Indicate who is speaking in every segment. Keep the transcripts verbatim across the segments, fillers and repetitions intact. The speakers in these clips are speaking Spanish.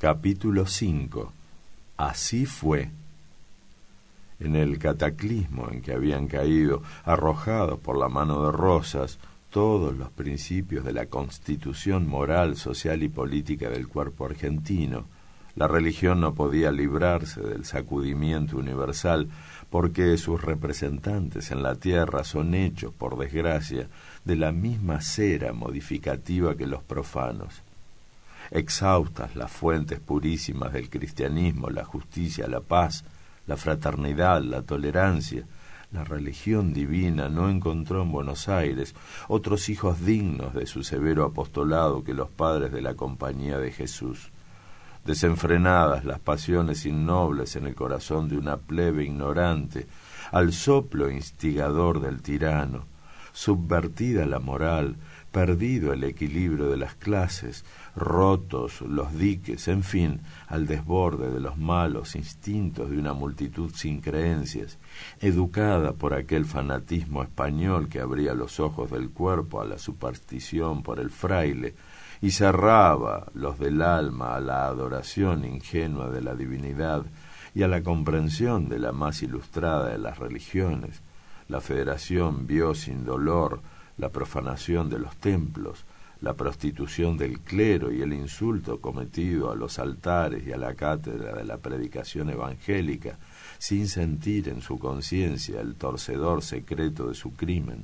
Speaker 1: Capítulo cinco. Así fue. En el cataclismo en que habían caído, arrojados por la mano de Rosas, todos los principios de la constitución moral, social y política del cuerpo argentino, la religión no podía librarse del sacudimiento universal, porque sus representantes en la tierra son hechos, por desgracia, de la misma cera modificativa que los profanos. Exhaustas las fuentes purísimas del cristianismo, la justicia, la paz, la fraternidad, la tolerancia, la religión divina no encontró en Buenos Aires otros hijos dignos de su severo apostolado que los padres de la Compañía de Jesús. Desenfrenadas las pasiones innobles en el corazón de una plebe ignorante, al soplo instigador del tirano, subvertida la moral, perdido el equilibrio de las clases, rotos los diques, en fin, al desborde de los malos instintos de una multitud sin creencias, educada por aquel fanatismo español que abría los ojos del cuerpo a la superstición por el fraile y cerraba los del alma a la adoración ingenua de la divinidad y a la comprensión de la más ilustrada de las religiones, la Federación vio sin dolor la profanación de los templos, la prostitución del clero y el insulto cometido a los altares y a la cátedra de la predicación evangélica, sin sentir en su conciencia el torcedor secreto de su crimen.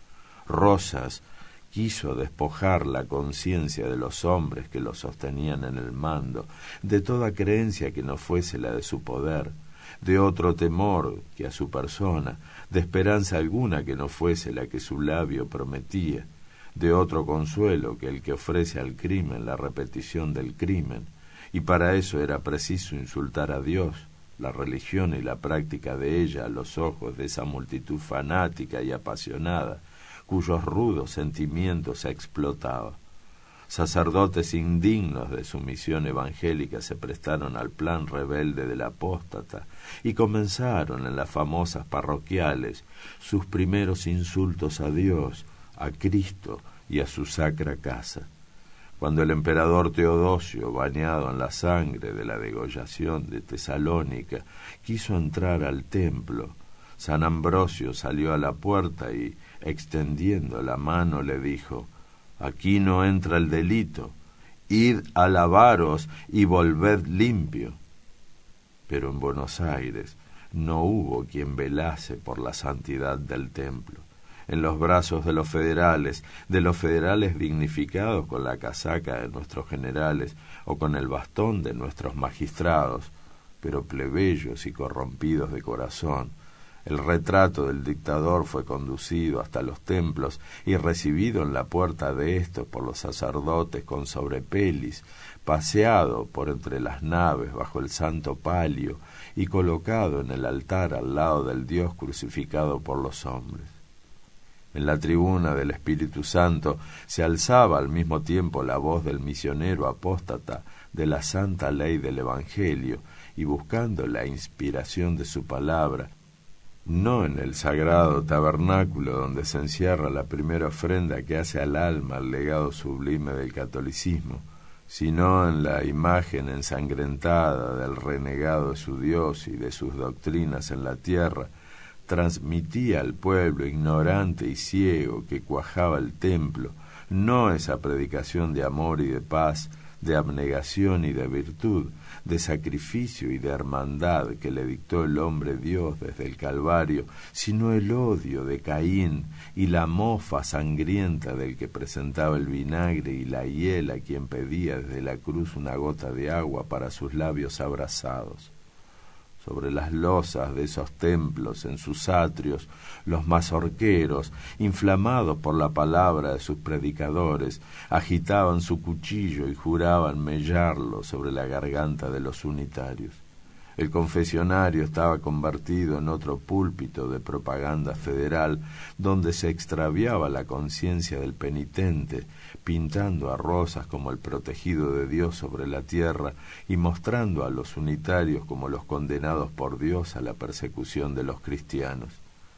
Speaker 1: Rosas quiso despojar la conciencia de los hombres que lo sostenían en el mando, de toda creencia que no fuese la de su poder, de otro temor que a su persona, de esperanza alguna que no fuese la que su labio prometía, de otro consuelo que el que ofrece al crimen la repetición del crimen, y para eso era preciso insultar a Dios, la religión y la práctica de ella a los ojos de esa multitud fanática y apasionada, cuyos rudos sentimientos se explotaba. Sacerdotes indignos de su misión evangélica se prestaron al plan rebelde del apóstata y comenzaron en las famosas parroquiales sus primeros insultos a Dios, a Cristo y a su sacra casa. Cuando el emperador Teodosio, bañado en la sangre de la degollación de Tesalónica, quiso entrar al templo, San Ambrosio salió a la puerta y, extendiendo la mano, le dijo: «Aquí no entra el delito, id a lavaros y volved limpio». Pero en Buenos Aires no hubo quien velase por la santidad del templo. En los brazos de los federales, de los federales dignificados con la casaca de nuestros generales o con el bastón de nuestros magistrados, pero plebeyos y corrompidos de corazón, el retrato del dictador fue conducido hasta los templos y recibido en la puerta de estos por los sacerdotes con sobrepelis, paseado por entre las naves bajo el santo palio y colocado en el altar al lado del Dios crucificado por los hombres. En la tribuna del Espíritu Santo se alzaba al mismo tiempo la voz del misionero apóstata de la santa ley del Evangelio y buscando la inspiración de su palabra, no en el sagrado tabernáculo donde se encierra la primera ofrenda que hace al alma el legado sublime del catolicismo, sino en la imagen ensangrentada del renegado de su Dios y de sus doctrinas en la tierra, transmitía al pueblo ignorante y ciego que cuajaba el templo, no esa predicación de amor y de paz, de abnegación y de virtud, de sacrificio y de hermandad que le dictó el hombre Dios desde el Calvario, sino el odio de Caín y la mofa sangrienta del que presentaba el vinagre y la hiel a quien pedía desde la cruz una gota de agua para sus labios abrasados. Sobre las losas de esos templos, en sus atrios, los mazorqueros, inflamados por la palabra de sus predicadores, agitaban su cuchillo y juraban mellarlo sobre la garganta de los unitarios. El confesionario estaba convertido en otro púlpito de propaganda federal, donde se extraviaba la conciencia del penitente, pintando a Rosas como el protegido de Dios sobre la tierra y mostrando a los unitarios como los condenados por Dios a la persecución de los cristianos.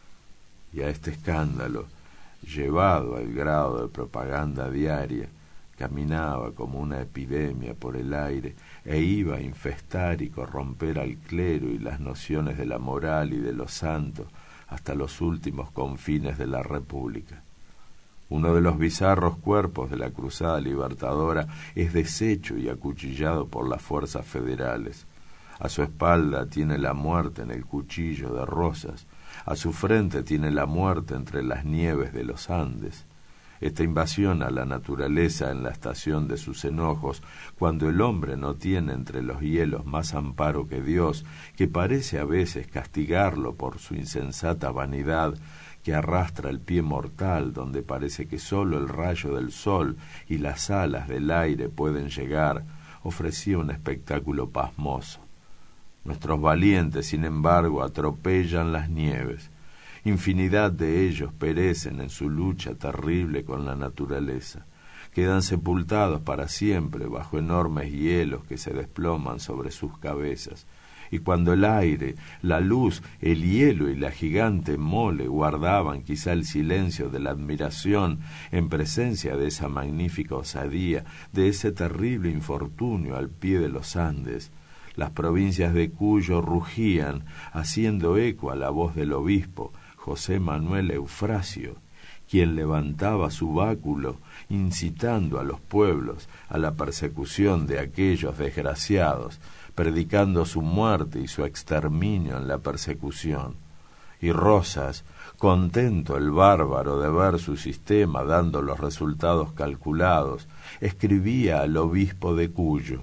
Speaker 1: Y a este escándalo, llevado al grado de propaganda diaria, caminaba como una epidemia por el aire e iba a infestar y corromper al clero y las nociones de la moral y de lo santo hasta los últimos confines de la República. Uno de los bizarros cuerpos de la Cruzada Libertadora es deshecho y acuchillado por las fuerzas federales. A su espalda tiene la muerte en el cuchillo de Rosas, a su frente tiene la muerte entre las nieves de los Andes. Esta invasión a la naturaleza en la estación de sus enojos, cuando el hombre no tiene entre los hielos más amparo que Dios, que parece a veces castigarlo por su insensata vanidad, que arrastra el pie mortal donde parece que sólo el rayo del sol y las alas del aire pueden llegar, ofrecía un espectáculo pasmoso. Nuestros valientes, sin embargo, atropellan las nieves. Infinidad de ellos perecen en su lucha terrible con la naturaleza. Quedan sepultados para siempre bajo enormes hielos que se desploman sobre sus cabezas. Y cuando el aire, la luz, el hielo y la gigante mole guardaban quizá el silencio de la admiración en presencia de esa magnífica osadía, de ese terrible infortunio al pie de los Andes, las provincias de Cuyo rugían, haciendo eco a la voz del obispo, José Manuel Eufrasio, quien levantaba su báculo, incitando a los pueblos a la persecución de aquellos desgraciados, predicando su muerte y su exterminio en la persecución. Y Rosas, contento el bárbaro de ver su sistema dando los resultados calculados, escribía al obispo de Cuyo: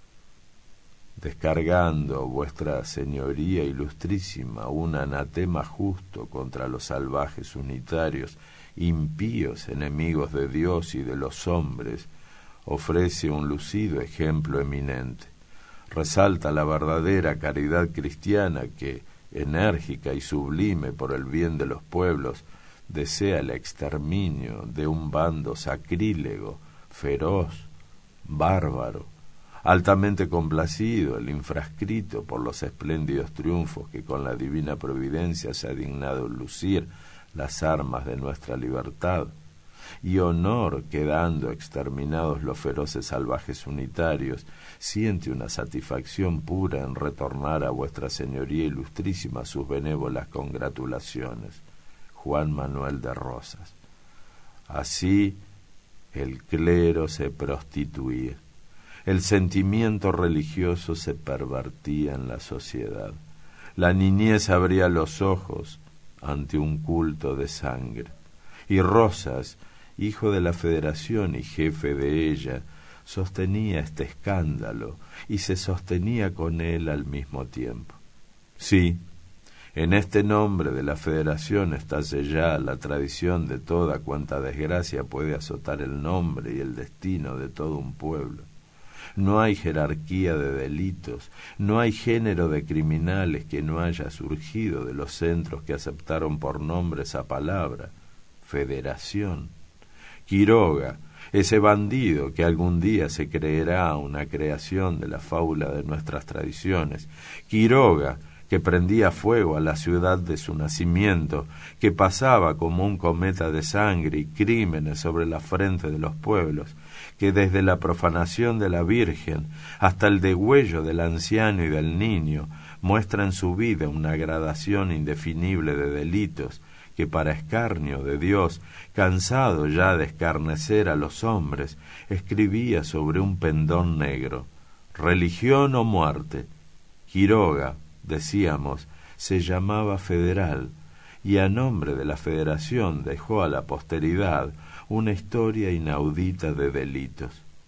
Speaker 1: descargando vuestra señoría ilustrísima un anatema justo contra los salvajes unitarios, impíos enemigos de Dios y de los hombres, ofrece un lucido ejemplo eminente. Resalta la verdadera caridad cristiana que, enérgica y sublime por el bien de los pueblos, desea el exterminio de un bando sacrílego, feroz, bárbaro, altamente complacido, el infrascrito por los espléndidos triunfos que con la divina providencia se ha dignado lucir las armas de nuestra libertad, y honor quedando exterminados los feroces salvajes unitarios, siente una satisfacción pura en retornar a vuestra señoría ilustrísima sus benévolas congratulaciones. Juan Manuel de Rosas. Así el clero se prostituía. El sentimiento religioso se pervertía en la sociedad. La niñez abría los ojos ante un culto de sangre. Y Rosas, hijo de la Federación y jefe de ella, sostenía este escándalo y se sostenía con él al mismo tiempo. Sí, en este nombre de la Federación está sellada la tradición de toda cuanta desgracia puede azotar el nombre y el destino de todo un pueblo. No hay jerarquía de delitos, no hay género de criminales que no haya surgido de los centros que aceptaron por nombre esa palabra, Federación. Quiroga, ese bandido que algún día se creerá una creación de la fábula de nuestras tradiciones, Quiroga, que prendía fuego a la ciudad de su nacimiento, que pasaba como un cometa de sangre y crímenes sobre la frente de los pueblos, que desde la profanación de la Virgen hasta el degüello del anciano y del niño muestra en su vida una gradación indefinible de delitos, que para escarnio de Dios, cansado ya de escarnecer a los hombres, escribía sobre un pendón negro: religión o muerte. Quiroga, decíamos, se llamaba federal, y a nombre de la Federación dejó a la posteridad una historia inaudita de delitos.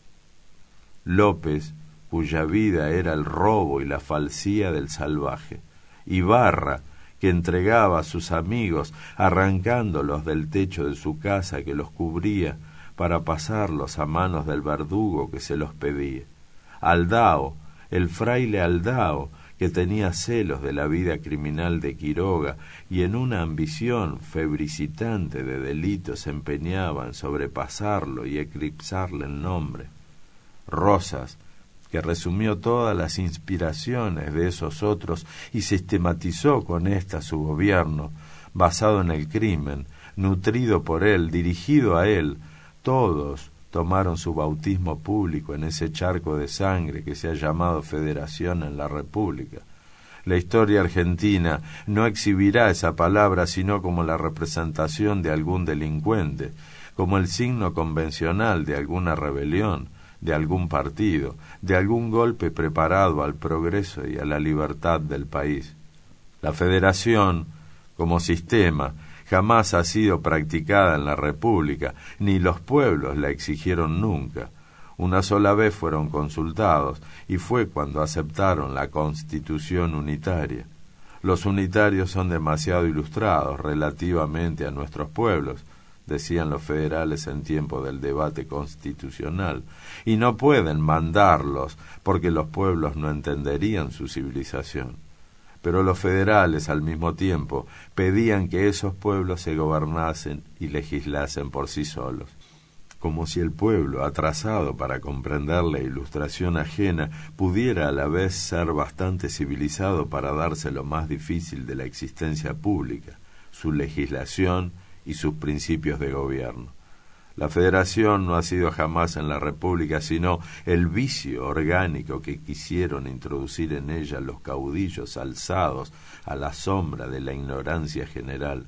Speaker 1: López, cuya vida era el robo y la falsía del salvaje. Ibarra, que entregaba a sus amigos arrancándolos del techo de su casa que los cubría para pasarlos a manos del verdugo que se los pedía. Aldao, el fraile Aldao, que tenía celos de la vida criminal de Quiroga y en una ambición febricitante de delitos se empeñaba en sobrepasarlo y eclipsarle el nombre. Rosas, que resumió todas las inspiraciones de esos otros y sistematizó con ésta su gobierno, basado en el crimen, nutrido por él, dirigido a él, todos, tomaron su bautismo público en ese charco de sangre que se ha llamado Federación en la República. La historia argentina no exhibirá esa palabra sino como la representación de algún delincuente, como el signo convencional de alguna rebelión, de algún partido, de algún golpe preparado al progreso y a la libertad del país. La federación, como sistema, jamás ha sido practicada en la República, ni los pueblos la exigieron nunca. Una sola vez fueron consultados, y fue cuando aceptaron la Constitución unitaria. Los unitarios son demasiado ilustrados relativamente a nuestros pueblos, decían los federales en tiempo del debate constitucional, y no pueden mandarlos porque los pueblos no entenderían su civilización. Pero los federales, al mismo tiempo, pedían que esos pueblos se gobernasen y legislasen por sí solos. Como si el pueblo, atrasado para comprender la ilustración ajena, pudiera a la vez ser bastante civilizado para darse lo más difícil de la existencia pública, su legislación y sus principios de gobierno. La federación no ha sido jamás en la República sino el vicio orgánico que quisieron introducir en ella los caudillos alzados a la sombra de la ignorancia general.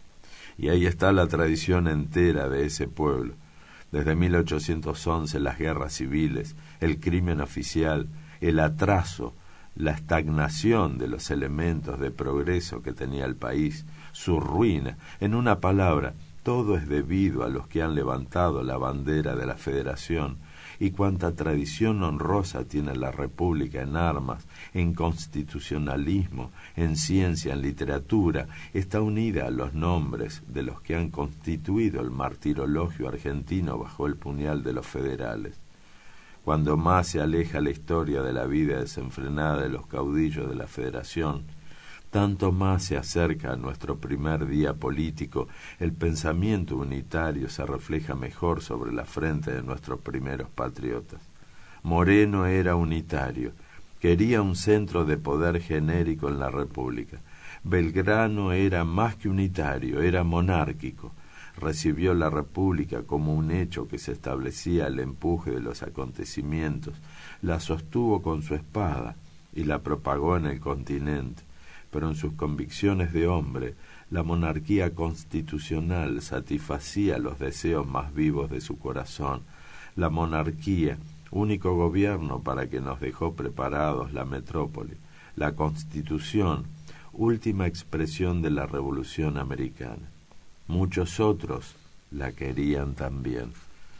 Speaker 1: Y ahí está la tradición entera de ese pueblo. Desde mil ochocientos once las guerras civiles, el crimen oficial, el atraso, la estagnación de los elementos de progreso que tenía el país, su ruina, en una palabra, todo es debido a los que han levantado la bandera de la Federación, y cuanta tradición honrosa tiene la República en armas, en constitucionalismo, en ciencia, en literatura, está unida a los nombres de los que han constituido el martirologio argentino bajo el puñal de los federales. Cuando más se aleja la historia de la vida desenfrenada de los caudillos de la Federación, tanto más se acerca a nuestro primer día político, el pensamiento unitario se refleja mejor sobre la frente de nuestros primeros patriotas. Moreno era unitario, quería un centro de poder genérico en la República. Belgrano era más que unitario, era monárquico. Recibió la República como un hecho que se establecía al empuje de los acontecimientos, la sostuvo con su espada y la propagó en el continente. Pero en sus convicciones de hombre, la monarquía constitucional satisfacía los deseos más vivos de su corazón. La monarquía, único gobierno para que nos dejó preparados la metrópoli. La Constitución, última expresión de la Revolución Americana. Muchos otros la querían también.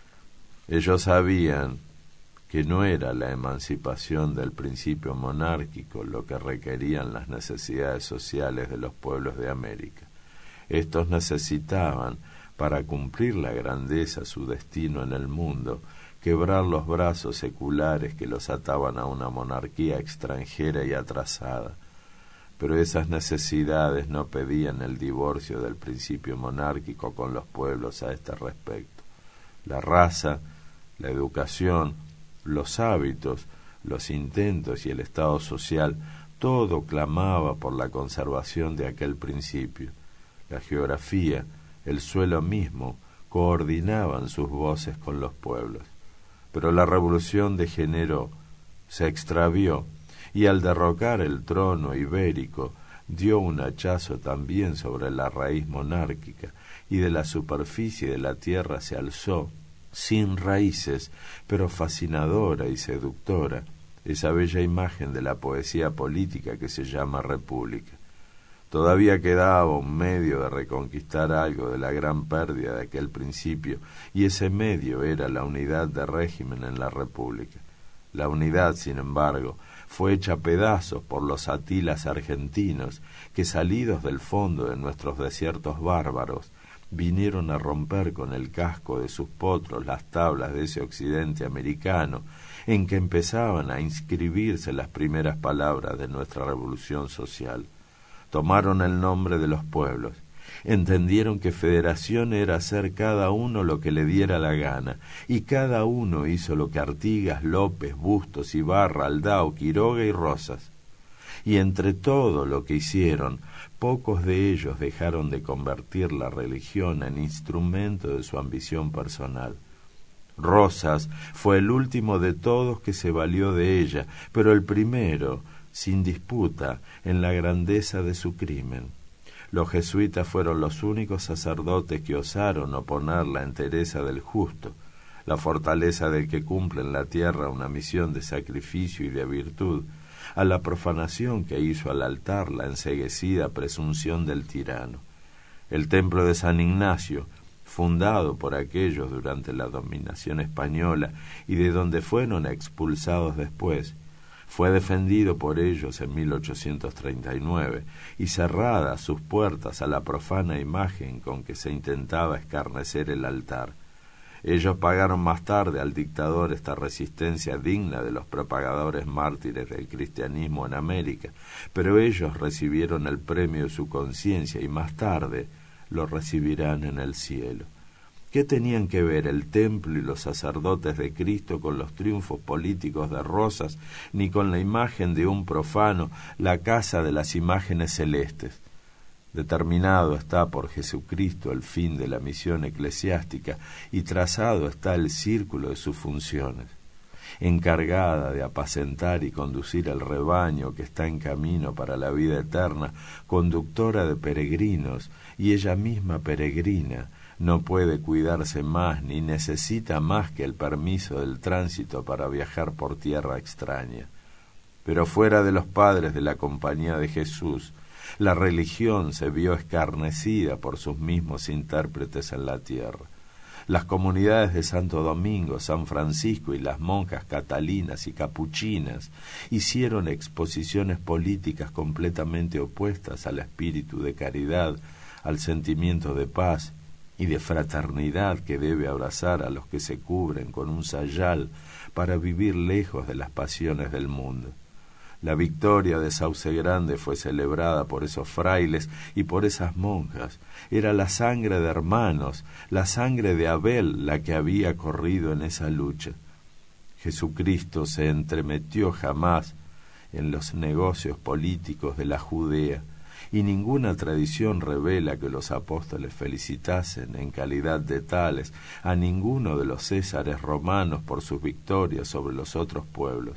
Speaker 1: Ellos sabían que no era la emancipación del principio monárquico lo que requerían las necesidades sociales de los pueblos de América. Estos necesitaban, para cumplir la grandeza su destino en el mundo, quebrar los brazos seculares que los ataban a una monarquía extranjera y atrasada. Pero esas necesidades no pedían el divorcio del principio monárquico con los pueblos a este respecto. La raza, la educación, los hábitos, los intentos y el estado social, todo clamaba por la conservación de aquel principio. La geografía, el suelo mismo, coordinaban sus voces con los pueblos. Pero la revolución degeneró, se extravió, y al derrocar el trono ibérico, dio un hachazo también sobre la raíz monárquica, y de la superficie de la tierra se alzó, sin raíces, pero fascinadora y seductora, esa bella imagen de la poesía política que se llama República. Todavía quedaba un medio de reconquistar algo de la gran pérdida de aquel principio, y ese medio era la unidad de régimen en la República. La unidad, sin embargo, fue hecha pedazos por los Atilas argentinos, que salidos del fondo de nuestros desiertos bárbaros, vinieron a romper con el casco de sus potros las tablas de ese occidente americano, en que empezaban a inscribirse las primeras palabras de nuestra revolución social. Tomaron el nombre de los pueblos, entendieron que federación era hacer cada uno lo que le diera la gana, y cada uno hizo lo que Artigas, López, Bustos, Ibarra, Aldao, Quiroga y Rosas. Y entre todo lo que hicieron, pocos de ellos dejaron de convertir la religión en instrumento de su ambición personal. Rosas fue el último de todos que se valió de ella, pero el primero, sin disputa, en la grandeza de su crimen. Los jesuitas fueron los únicos sacerdotes que osaron oponer la entereza del justo, la fortaleza del que cumple en la tierra una misión de sacrificio y de virtud, a la profanación que hizo al altar la enceguecida presunción del tirano. El templo de San Ignacio, fundado por aquellos durante la dominación española y de donde fueron expulsados después, fue defendido por ellos en mil ochocientos treinta y nueve y cerradas sus puertas a la profana imagen con que se intentaba escarnecer el altar. Ellos pagaron más tarde al dictador esta resistencia digna de los propagadores mártires del cristianismo en América, pero ellos recibieron el premio de su conciencia y más tarde lo recibirán en el cielo. ¿Qué tenían que ver el templo y los sacerdotes de Cristo con los triunfos políticos de Rosas, ni con la imagen de un profano, la casa de las imágenes celestes? Determinado está por Jesucristo el fin de la misión eclesiástica y trazado está el círculo de sus funciones. Encargada de apacentar y conducir el rebaño que está en camino para la vida eterna, conductora de peregrinos y ella misma peregrina, no puede cuidarse más ni necesita más que el permiso del tránsito para viajar por tierra extraña. Pero fuera de los padres de la Compañía de Jesús, la religión se vio escarnecida por sus mismos intérpretes en la tierra. Las comunidades de Santo Domingo, San Francisco y las monjas catalinas y capuchinas hicieron exposiciones políticas completamente opuestas al espíritu de caridad, al sentimiento de paz y de fraternidad que debe abrazar a los que se cubren con un sayal para vivir lejos de las pasiones del mundo. La victoria de Sauce Grande fue celebrada por esos frailes y por esas monjas. Era la sangre de hermanos, la sangre de Abel la que había corrido en esa lucha. Jesucristo se entremetió jamás en los negocios políticos de la Judea, y ninguna tradición revela que los apóstoles felicitasen en calidad de tales a ninguno de los césares romanos por sus victorias sobre los otros pueblos.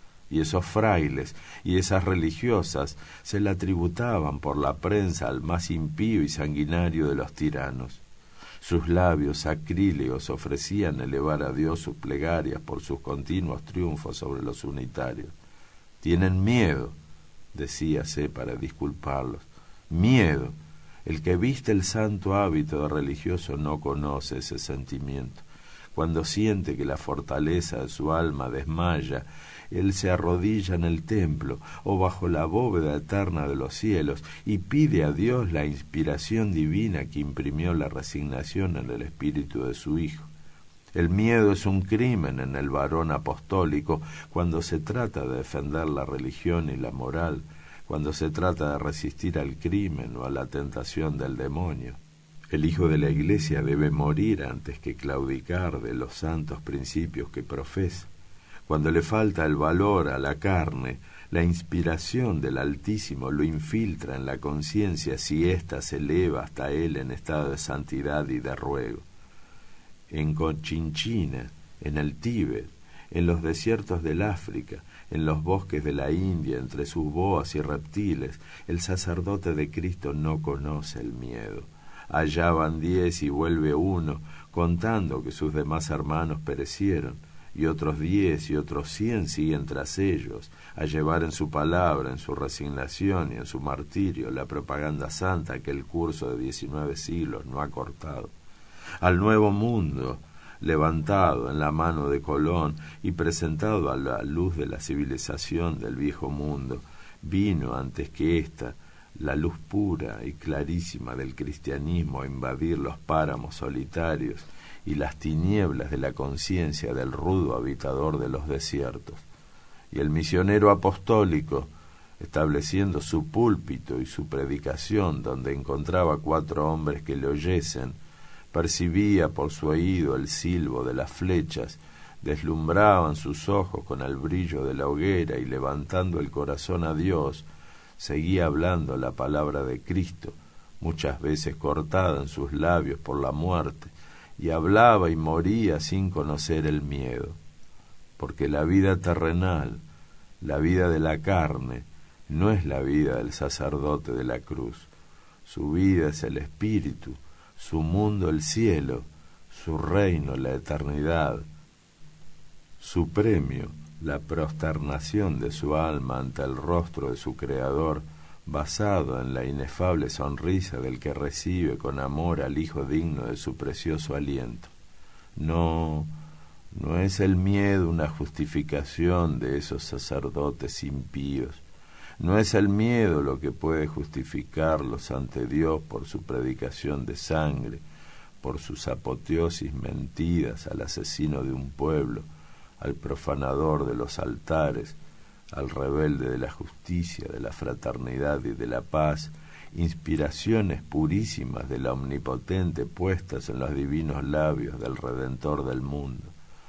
Speaker 1: Y esos frailes y esas religiosas se la tributaban por la prensa al más impío y sanguinario de los tiranos. Sus labios sacrílegos ofrecían elevar a Dios sus plegarias por sus continuos triunfos sobre los unitarios. Tienen miedo, decíase para disculparlos, miedo. El que viste el santo hábito de religioso no conoce ese sentimiento. Cuando siente que la fortaleza de su alma desmaya, él se arrodilla en el templo o bajo la bóveda eterna de los cielos y pide a Dios la inspiración divina que imprimió la resignación en el espíritu de su Hijo. El miedo es un crimen en el varón apostólico cuando se trata de defender la religión y la moral, cuando se trata de resistir al crimen o a la tentación del demonio. El hijo de la Iglesia debe morir antes que claudicar de los santos principios que profesa. Cuando le falta el valor a la carne, la inspiración del Altísimo lo infiltra en la conciencia si ésta se eleva hasta él en estado de santidad y de ruego. En Cochinchina, en el Tíbet, en los desiertos del África, en los bosques de la India, entre sus boas y reptiles, el sacerdote de Cristo no conoce el miedo. Allá van diez y vuelve uno, contando que sus demás hermanos perecieron, y otros diez y otros cien siguen tras ellos, a llevar en su palabra, en su resignación y en su martirio la propaganda santa que el curso de diecinueve siglos no ha cortado. Al nuevo mundo, levantado en la mano de Colón y presentado a la luz de la civilización del viejo mundo, vino antes que ésta la luz pura y clarísima del cristianismo a invadir los páramos solitarios y las tinieblas de la conciencia del rudo habitador de los desiertos. Y el misionero apostólico, estableciendo su púlpito y su predicación donde encontraba cuatro hombres que le oyesen, percibía por su oído el silbo de las flechas, deslumbraban sus ojos con el brillo de la hoguera y levantando el corazón a Dios, seguía hablando la palabra de Cristo, muchas veces cortada en sus labios por la muerte, y hablaba y moría sin conocer el miedo, porque la vida terrenal, la vida de la carne, no es la vida del sacerdote de la cruz. Su vida es el espíritu, su mundo el cielo, su reino la eternidad, su premio la prosternación de su alma ante el rostro de su Creador, basado en la inefable sonrisa del que recibe con amor al Hijo digno de su precioso aliento. No, no es el miedo una justificación de esos sacerdotes impíos. No es el miedo lo que puede justificarlos ante Dios por su predicación de sangre, por sus apoteosis mentidas al asesino de un pueblo, al profanador de los altares, al rebelde de la justicia, de la fraternidad y de la paz, inspiraciones purísimas de la Omnipotente puestas en los divinos labios del Redentor del mundo.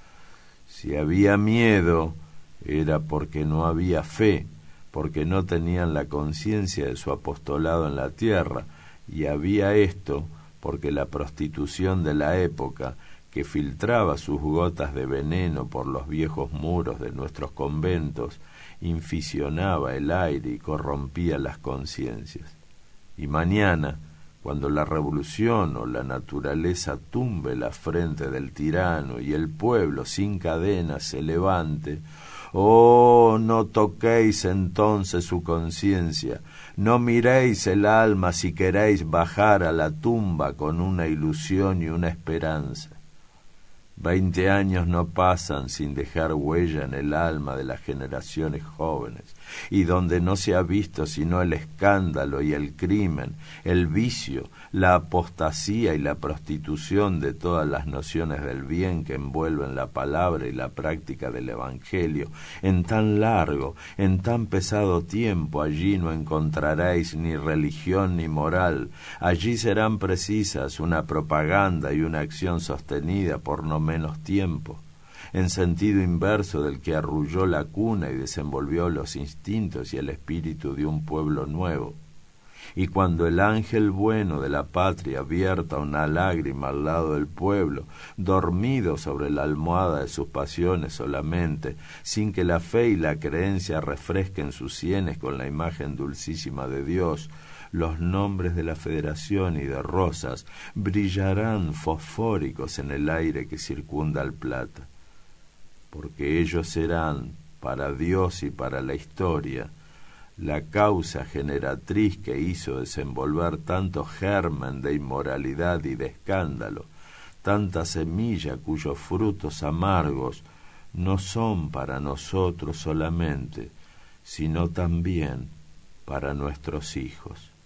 Speaker 1: Si había miedo, era porque no había fe, porque no tenían la conciencia de su apostolado en la tierra, y había esto porque la prostitución de la época, que filtraba sus gotas de veneno por los viejos muros de nuestros conventos, inficionaba el aire y corrompía las conciencias. Y mañana, cuando la revolución o la naturaleza tumbe la frente del tirano y el pueblo sin cadenas se levante, oh, no toquéis entonces su conciencia, no miréis el alma si queréis bajar a la tumba con una ilusión y una esperanza. Veinte años no pasan sin dejar huella en el alma de las generaciones jóvenes, y donde no se ha visto sino el escándalo y el crimen, el vicio, la apostasía y la prostitución de todas las nociones del bien que envuelven la palabra y la práctica del Evangelio, en tan largo, en tan pesado tiempo, allí no encontraréis ni religión ni moral, allí serán precisas una propaganda y una acción sostenida por no menos tiempo, en sentido inverso del que arrulló la cuna y desenvolvió los instintos y el espíritu de un pueblo nuevo. Y cuando el ángel bueno de la patria vierta una lágrima al lado del pueblo, dormido sobre la almohada de sus pasiones solamente, sin que la fe y la creencia refresquen sus sienes con la imagen dulcísima de Dios, los nombres de la Federación y de Rosas brillarán fosfóricos en el aire que circunda al Plata, porque ellos serán, para Dios y para la historia, la causa generatriz que hizo desenvolver tanto germen de inmoralidad y de escándalo, tanta semilla cuyos frutos amargos no son para nosotros solamente, sino también para nuestros hijos.